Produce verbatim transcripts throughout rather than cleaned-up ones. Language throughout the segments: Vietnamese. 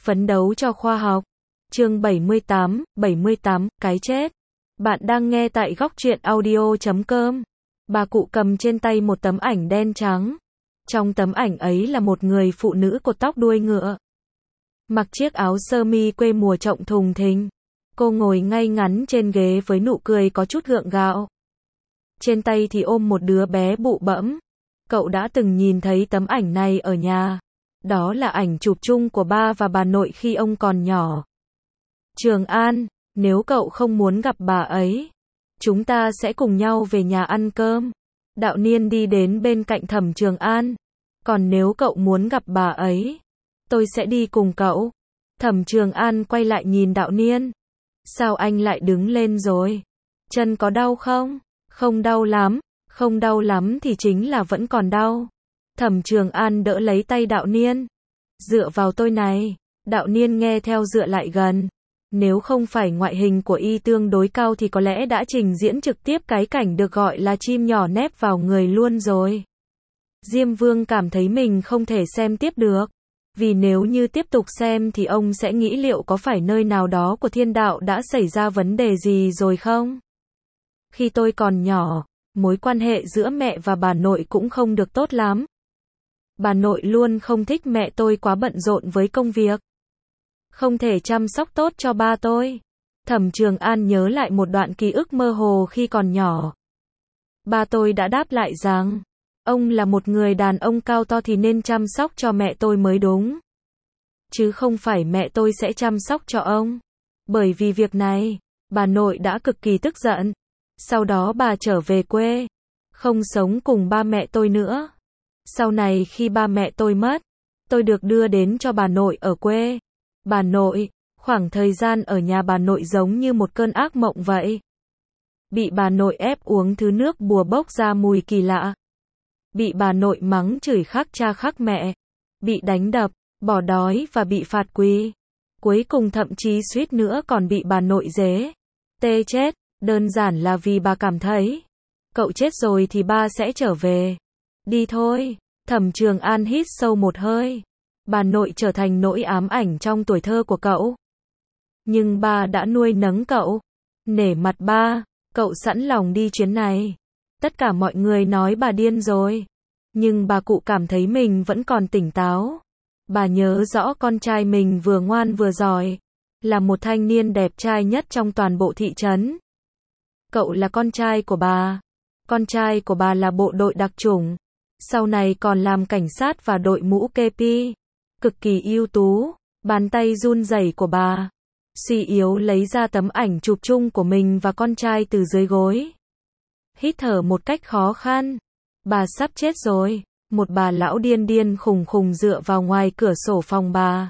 Phấn đấu cho khoa học. Chương bảy mươi tám, bảy mươi tám, cái chết. Bạn đang nghe tại góc truyện audio chấm com. Bà cụ cầm trên tay một tấm ảnh đen trắng. Trong tấm ảnh ấy là một người phụ nữ cột tóc đuôi ngựa. Mặc chiếc áo sơ mi quê mùa rộng thùng thình. Cô ngồi ngay ngắn trên ghế với nụ cười có chút gượng gạo. Trên tay thì ôm một đứa bé bụ bẫm. Cậu đã từng nhìn thấy tấm ảnh này ở nhà. Đó là ảnh chụp chung của ba và bà nội khi ông còn nhỏ. Trường An, nếu cậu không muốn gặp bà ấy, chúng ta sẽ cùng nhau về nhà ăn cơm. Đạo Niên đi đến bên cạnh Thẩm Trường An. Còn nếu cậu muốn gặp bà ấy, tôi sẽ đi cùng cậu. Thẩm Trường An quay lại nhìn Đạo Niên. Sao anh lại đứng lên rồi? Chân có đau không? Không đau lắm, không đau lắm thì chính là vẫn còn đau. Thẩm Trường An đỡ lấy tay Đạo Niên. Dựa vào tôi này. Đạo Niên nghe theo dựa lại gần. Nếu không phải ngoại hình của y tương đối cao thì có lẽ đã trình diễn trực tiếp cái cảnh được gọi là chim nhỏ nép vào người luôn rồi. Diêm Vương cảm thấy mình không thể xem tiếp được. Vì nếu như tiếp tục xem thì ông sẽ nghĩ liệu có phải nơi nào đó của thiên đạo đã xảy ra vấn đề gì rồi không? Khi tôi còn nhỏ, mối quan hệ giữa mẹ và bà nội cũng không được tốt lắm. Bà nội luôn không thích mẹ tôi quá bận rộn với công việc. Không thể chăm sóc tốt cho ba tôi. Thẩm Trường An nhớ lại một đoạn ký ức mơ hồ khi còn nhỏ. Ba tôi đã đáp lại rằng, ông là một người đàn ông cao to thì nên chăm sóc cho mẹ tôi mới đúng. Chứ không phải mẹ tôi sẽ chăm sóc cho ông. Bởi vì việc này, bà nội đã cực kỳ tức giận. Sau đó bà trở về quê, không sống cùng ba mẹ tôi nữa. Sau này khi ba mẹ tôi mất, tôi được đưa đến cho bà nội ở quê. Bà nội, khoảng thời gian ở nhà bà nội giống như một cơn ác mộng vậy. Bị bà nội ép uống thứ nước bùa bốc ra mùi kỳ lạ. Bị bà nội mắng chửi khắc cha khắc mẹ. Bị đánh đập, bỏ đói và bị phạt quỳ. Cuối cùng thậm chí suýt nữa còn bị bà nội dế. Tê chết, đơn giản là vì bà cảm thấy, cậu chết rồi thì ba sẽ trở về. Đi thôi. Thẩm Trường An hít sâu một hơi. Bà nội trở thành nỗi ám ảnh trong tuổi thơ của cậu. Nhưng ba đã nuôi nấng cậu. Nể mặt ba, cậu sẵn lòng đi chuyến này. Tất cả mọi người nói bà điên rồi. Nhưng bà cụ cảm thấy mình vẫn còn tỉnh táo. Bà nhớ rõ con trai mình vừa ngoan vừa giỏi. Là một thanh niên đẹp trai nhất trong toàn bộ thị trấn. Cậu là con trai của bà. Con trai của bà là bộ đội đặc chủng. Sau này còn làm cảnh sát và đội mũ ca pê. Cực kỳ ưu tú. Bàn tay run rẩy của bà suy yếu lấy ra tấm ảnh chụp chung của mình và con trai từ dưới gối. Hít thở một cách khó khăn. Bà sắp chết rồi. Một bà lão điên điên khùng khùng dựa vào ngoài cửa sổ phòng bà.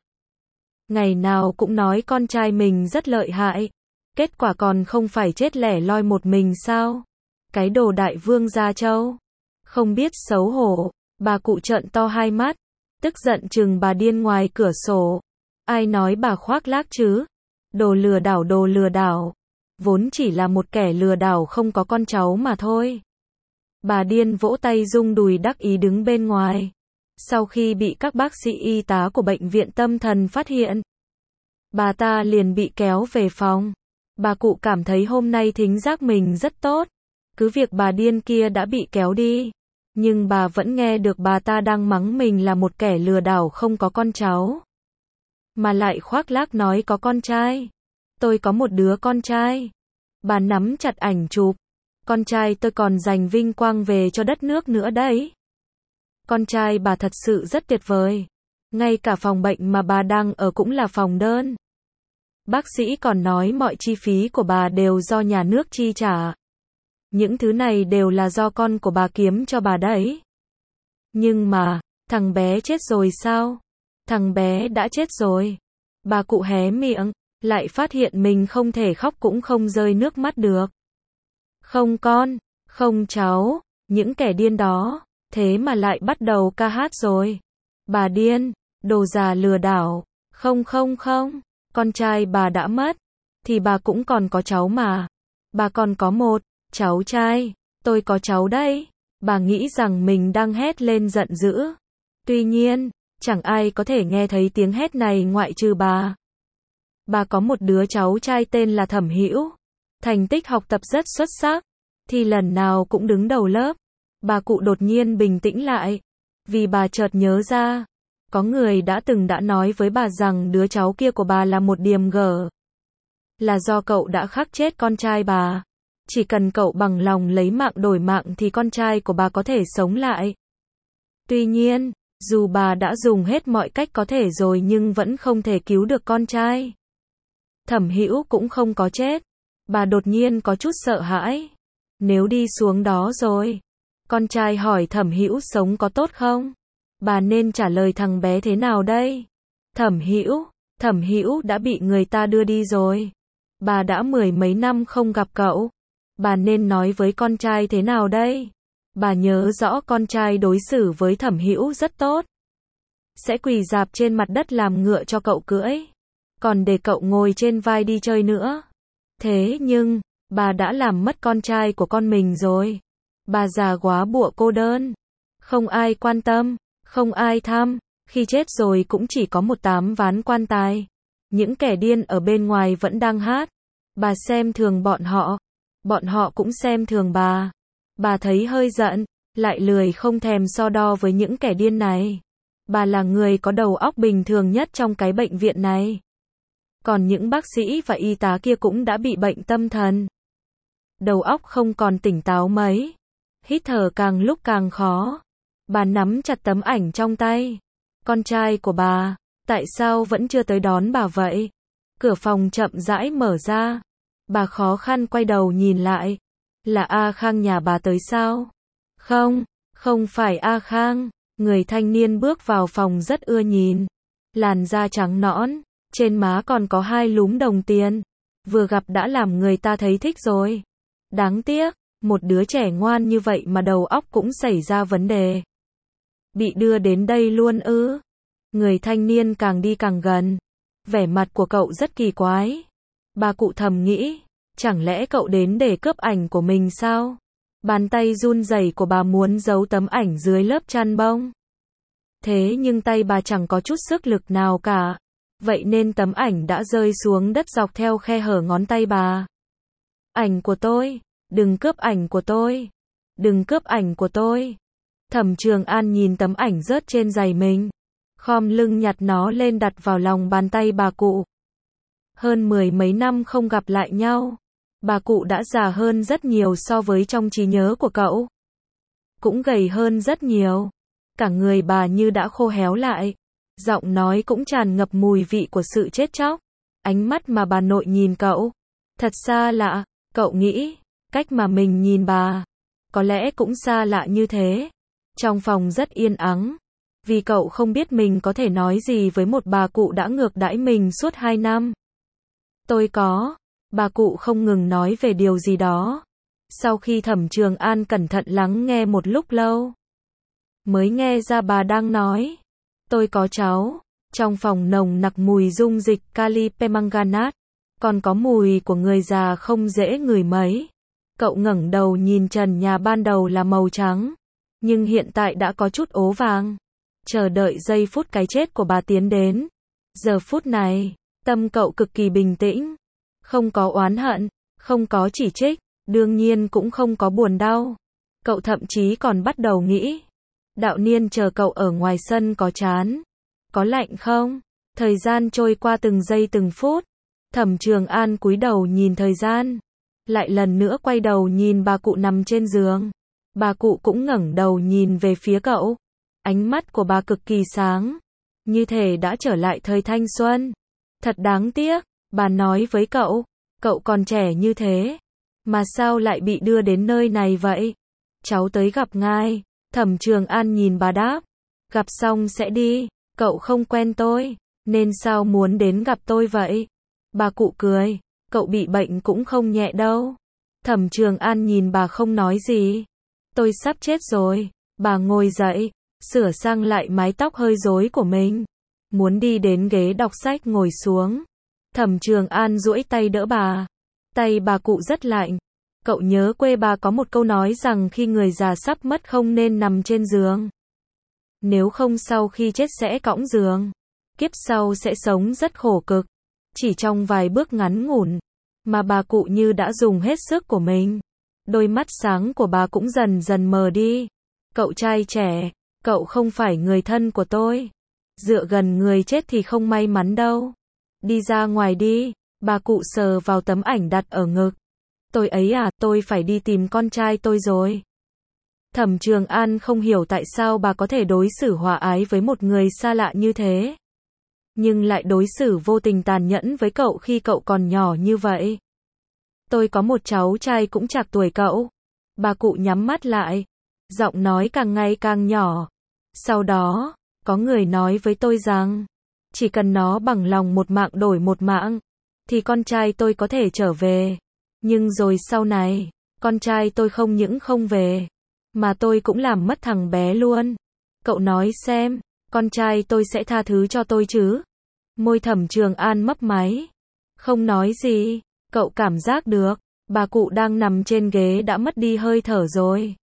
Ngày nào cũng nói con trai mình rất lợi hại. Kết quả còn không phải chết lẻ loi một mình sao? Cái đồ đại vương gia châu. Không biết xấu hổ. Bà cụ trợn to hai mắt. Tức giận chừng bà điên ngoài cửa sổ. Ai nói bà khoác lác chứ? Đồ lừa đảo đồ lừa đảo. Vốn chỉ là một kẻ lừa đảo không có con cháu mà thôi. Bà điên vỗ tay rung đùi đắc ý đứng bên ngoài. Sau khi bị các bác sĩ y tá của bệnh viện tâm thần phát hiện, bà ta liền bị kéo về phòng. Bà cụ cảm thấy hôm nay thính giác mình rất tốt. Cứ việc bà điên kia đã bị kéo đi, nhưng bà vẫn nghe được bà ta đang mắng mình là một kẻ lừa đảo không có con cháu. Mà lại khoác lác nói có con trai. Tôi có một đứa con trai. Bà nắm chặt ảnh chụp. Con trai tôi còn giành vinh quang về cho đất nước nữa đấy. Con trai bà thật sự rất tuyệt vời. Ngay cả phòng bệnh mà bà đang ở cũng là phòng đơn. Bác sĩ còn nói mọi chi phí của bà đều do nhà nước chi trả. Những thứ này đều là do con của bà kiếm cho bà đấy. Nhưng mà, thằng bé chết rồi sao? Thằng bé đã chết rồi. Bà cụ hé miệng, lại phát hiện mình không thể khóc cũng không rơi nước mắt được. Không con, không cháu, những kẻ điên đó, thế mà lại bắt đầu ca hát rồi. Bà điên, đồ già lừa đảo, không không không, con trai bà đã mất, thì bà cũng còn có cháu mà. Bà còn có một cháu trai, tôi có cháu đây. Bà nghĩ rằng mình đang hét lên giận dữ. Tuy nhiên, Chẳng ai có thể nghe thấy tiếng hét này ngoại trừ bà. Bà có một đứa cháu trai tên là Thẩm Hữu, thành tích học tập rất xuất sắc, thì lần nào cũng đứng đầu lớp. Bà cụ đột nhiên bình tĩnh lại, vì bà chợt nhớ ra, có người đã từng đã nói với bà rằng đứa cháu kia của bà là một điềm gở. Là do cậu đã khắc chết con trai bà. Chỉ cần cậu bằng lòng lấy mạng đổi mạng thì con trai của bà có thể sống lại. Tuy nhiên, dù bà đã dùng hết mọi cách có thể rồi nhưng vẫn không thể cứu được con trai. Thẩm Hữu cũng không có chết. Bà đột nhiên có chút sợ hãi. Nếu đi xuống đó rồi, con trai hỏi Thẩm Hữu sống có tốt không? Bà nên trả lời thằng bé thế nào đây? Thẩm Hữu, Thẩm Hữu đã bị người ta đưa đi rồi. Bà đã mười mấy năm không gặp cậu. Bà nên nói với con trai thế nào đây? Bà nhớ rõ con trai đối xử với Thẩm Hữu rất tốt. Sẽ quỳ rạp trên mặt đất làm ngựa cho cậu cưỡi. Còn để cậu ngồi trên vai đi chơi nữa. Thế nhưng, bà đã làm mất con trai của con mình rồi. Bà già quá bụa cô đơn. Không ai quan tâm, không ai thăm. Khi chết rồi cũng chỉ có một tám ván quan tài. Những kẻ điên ở bên ngoài vẫn đang hát. Bà xem thường bọn họ. Bọn họ cũng xem thường bà. Bà thấy hơi giận, lại lười không thèm so đo với những kẻ điên này. Bà là người có đầu óc bình thường nhất trong cái bệnh viện này. Còn những bác sĩ và y tá kia cũng đã bị bệnh tâm thần. Đầu óc không còn tỉnh táo mấy. Hít thở càng lúc càng khó. Bà nắm chặt tấm ảnh trong tay. Con trai của bà, tại sao vẫn chưa tới đón bà vậy? Cửa phòng chậm rãi mở ra. Bà khó khăn quay đầu nhìn lại. Là A Khang nhà bà tới sao? Không, không phải A Khang. Người thanh niên bước vào phòng rất ưa nhìn. Làn da trắng nõn, trên má còn có hai lúm đồng tiền. Vừa gặp đã làm người ta thấy thích rồi. Đáng tiếc, một đứa trẻ ngoan như vậy mà đầu óc cũng xảy ra vấn đề. Bị đưa đến đây luôn ư? Người thanh niên càng đi càng gần. Vẻ mặt của cậu rất kỳ quái. Bà cụ thầm nghĩ, chẳng lẽ cậu đến để cướp ảnh của mình sao? Bàn tay run rẩy của bà muốn giấu tấm ảnh dưới lớp chăn bông. Thế nhưng tay bà chẳng có chút sức lực nào cả. Vậy nên tấm ảnh đã rơi xuống đất dọc theo khe hở ngón tay bà. Ảnh của tôi, đừng cướp ảnh của tôi. Đừng cướp ảnh của tôi. Thẩm Trường An nhìn tấm ảnh rớt trên giày mình. Khom lưng nhặt nó lên đặt vào lòng bàn tay bà cụ. Hơn mười mấy năm không gặp lại nhau. Bà cụ đã già hơn rất nhiều so với trong trí nhớ của cậu. Cũng gầy hơn rất nhiều. Cả người bà như đã khô héo lại. Giọng nói cũng tràn ngập mùi vị của sự chết chóc. Ánh mắt mà bà nội nhìn cậu. Thật xa lạ, cậu nghĩ, cách mà mình nhìn bà. Có lẽ cũng xa lạ như thế. Trong phòng rất yên ắng. Vì cậu không biết mình có thể nói gì với một bà cụ đã ngược đãi mình suốt hai năm. Tôi có. Bà cụ không ngừng nói về điều gì đó. Sau khi Thẩm Trường An cẩn thận lắng nghe một lúc lâu, mới nghe ra bà đang nói. Tôi có cháu. Trong phòng nồng nặc mùi dung dịch kali permanganate. Còn có mùi của người già không dễ ngửi mấy. Cậu ngẩng đầu nhìn trần nhà ban đầu là màu trắng. Nhưng hiện tại đã có chút ố vàng. Chờ đợi giây phút cái chết của bà tiến đến. Giờ phút này, tâm cậu cực kỳ bình tĩnh. Không có oán hận, không có chỉ trích, đương nhiên cũng không có buồn đau. Cậu thậm chí còn bắt đầu nghĩ. Đạo Niên chờ cậu ở ngoài sân có chán. Có lạnh không? Thời gian trôi qua từng giây từng phút. Thẩm Trường An cúi đầu nhìn thời gian. Lại lần nữa quay đầu nhìn bà cụ nằm trên giường. Bà cụ cũng ngẩng đầu nhìn về phía cậu. Ánh mắt của bà cực kỳ sáng. Như thể đã trở lại thời thanh xuân. Thật đáng tiếc, bà nói với cậu. Cậu còn trẻ như thế. Mà sao lại bị đưa đến nơi này vậy? Cháu tới gặp ngài. Thẩm Trường An nhìn bà đáp. Gặp xong sẽ đi. Cậu không quen tôi. Nên sao muốn đến gặp tôi vậy? Bà cụ cười. Cậu bị bệnh cũng không nhẹ đâu. Thẩm Trường An nhìn bà không nói gì. Tôi sắp chết rồi. Bà ngồi dậy. Sửa sang lại mái tóc hơi rối của mình. Muốn đi đến ghế đọc sách ngồi xuống. Thẩm Trường An duỗi tay đỡ bà. Tay bà cụ rất lạnh. Cậu nhớ quê bà có một câu nói rằng khi người già sắp mất không nên nằm trên giường. Nếu không sau khi chết sẽ cõng giường. Kiếp sau sẽ sống rất khổ cực. Chỉ trong vài bước ngắn ngủn, mà bà cụ như đã dùng hết sức của mình. Đôi mắt sáng của bà cũng dần dần mờ đi. Cậu trai trẻ, cậu không phải người thân của tôi. Dựa gần người chết thì không may mắn đâu. Đi ra ngoài đi. Bà cụ sờ vào tấm ảnh đặt ở ngực. Tôi ấy à, tôi phải đi tìm con trai tôi rồi. Thẩm Trường An không hiểu tại sao bà có thể đối xử hòa ái với một người xa lạ như thế. Nhưng lại đối xử vô tình tàn nhẫn với cậu khi cậu còn nhỏ như vậy. Tôi có một cháu trai cũng trạc tuổi cậu. Bà cụ nhắm mắt lại. Giọng nói càng ngày càng nhỏ. Sau đó, có người nói với tôi rằng, chỉ cần nó bằng lòng một mạng đổi một mạng, thì con trai tôi có thể trở về. Nhưng rồi sau này, con trai tôi không những không về, mà tôi cũng làm mất thằng bé luôn. Cậu nói xem, con trai tôi sẽ tha thứ cho tôi chứ? Môi Thẩm Trường An mấp máy. Không nói gì, cậu cảm giác được, bà cụ đang nằm trên ghế đã mất đi hơi thở rồi.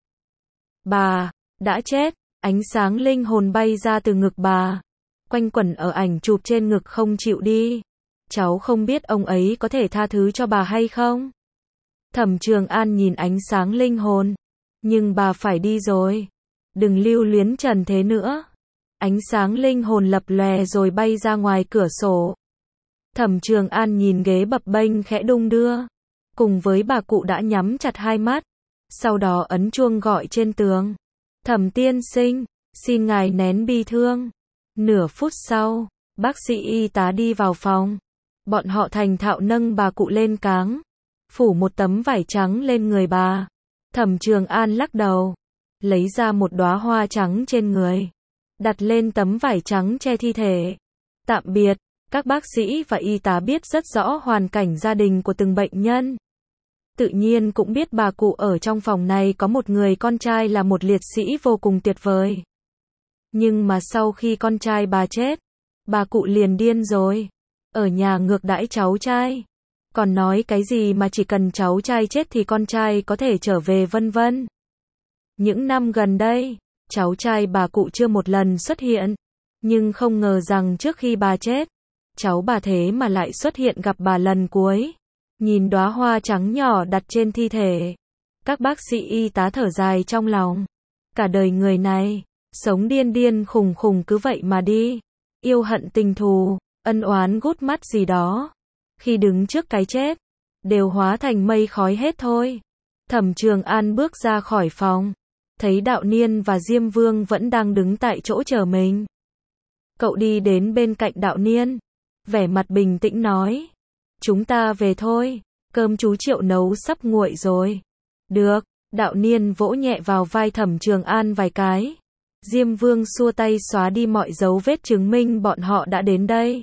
Bà, đã chết, ánh sáng linh hồn bay ra từ ngực bà. Quanh quẩn ở ảnh chụp trên ngực không chịu đi. Cháu không biết ông ấy có thể tha thứ cho bà hay không? Thẩm Trường An nhìn ánh sáng linh hồn. Nhưng bà phải đi rồi. Đừng lưu luyến trần thế nữa. Ánh sáng linh hồn lập lòe rồi bay ra ngoài cửa sổ. Thẩm Trường An nhìn ghế bập bênh khẽ đung đưa. Cùng với bà cụ đã nhắm chặt hai mắt. Sau đó ấn chuông gọi trên tường. Thẩm tiên sinh, xin ngài nén bi thương. Nửa phút sau, bác sĩ y tá đi vào phòng. Bọn họ thành thạo nâng bà cụ lên cáng. Phủ một tấm vải trắng lên người bà. Thẩm Trường An lắc đầu. Lấy ra một đóa hoa trắng trên người. Đặt lên tấm vải trắng che thi thể. Tạm biệt, các bác sĩ và y tá biết rất rõ hoàn cảnh gia đình của từng bệnh nhân. Tự nhiên cũng biết bà cụ ở trong phòng này có một người con trai là một liệt sĩ vô cùng tuyệt vời. Nhưng mà sau khi con trai bà chết, bà cụ liền điên rồi. Ở nhà ngược đãi cháu trai. Còn nói cái gì mà chỉ cần cháu trai chết thì con trai có thể trở về vân vân. Những năm gần đây, cháu trai bà cụ chưa một lần xuất hiện. Nhưng không ngờ rằng trước khi bà chết, cháu bà thế mà lại xuất hiện gặp bà lần cuối. Nhìn đóa hoa trắng nhỏ đặt trên thi thể. Các bác sĩ y tá thở dài trong lòng. Cả đời người này, sống điên điên khùng khùng cứ vậy mà đi. Yêu hận tình thù, ân oán gút mắt gì đó. Khi đứng trước cái chết, đều hóa thành mây khói hết thôi. Thẩm Trường An bước ra khỏi phòng. Thấy Đạo Niên và Diêm Vương vẫn đang đứng tại chỗ chờ mình. Cậu đi đến bên cạnh Đạo Niên. Vẻ mặt bình tĩnh nói. Chúng ta về thôi. Cơm chú Triệu nấu sắp nguội rồi. Được. Đạo Niên vỗ nhẹ vào vai Thẩm Trường An vài cái. Diêm Vương xua tay xóa đi mọi dấu vết chứng minh bọn họ đã đến đây.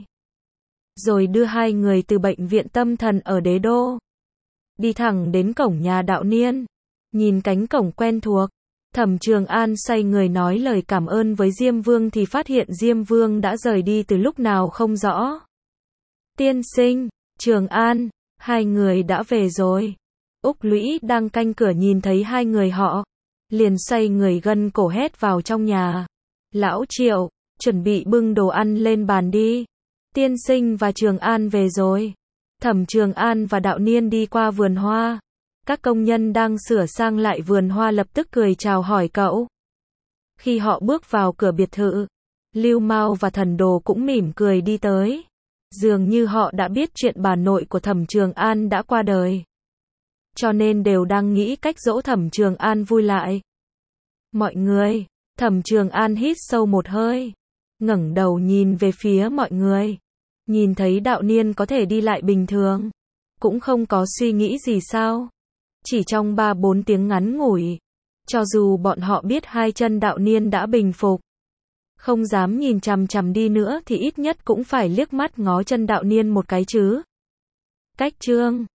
Rồi đưa hai người từ bệnh viện tâm thần ở Đế Đô. Đi thẳng đến cổng nhà Đạo Niên. Nhìn cánh cổng quen thuộc. Thẩm Trường An xoay người nói lời cảm ơn với Diêm Vương thì phát hiện Diêm Vương đã rời đi từ lúc nào không rõ. Tiên sinh, Trường An, hai người đã về rồi. Úc Lũy đang canh cửa nhìn thấy hai người họ. Liền xoay người gân cổ hét vào trong nhà. Lão Triệu, chuẩn bị bưng đồ ăn lên bàn đi. Tiên sinh và Trường An về rồi. Thẩm Trường An và Đạo Niên đi qua vườn hoa. Các công nhân đang sửa sang lại vườn hoa lập tức cười chào hỏi cậu. Khi họ bước vào cửa biệt thự, Lưu Mao và Thần Đồ cũng mỉm cười đi tới. Dường như họ đã biết chuyện bà nội của Thẩm Trường An đã qua đời. Cho nên đều đang nghĩ cách dỗ Thẩm Trường An vui lại. Mọi người, Thẩm Trường An hít sâu một hơi. Ngẩng đầu nhìn về phía mọi người. Nhìn thấy Đạo Niên có thể đi lại bình thường. Cũng không có suy nghĩ gì sao. Chỉ trong ba bốn tiếng ngắn ngủi. Cho dù bọn họ biết hai chân Đạo Niên đã bình phục. Không dám nhìn chằm chằm đi nữa thì ít nhất cũng phải liếc mắt ngó chân Đạo Niên một cái chứ. Cách chương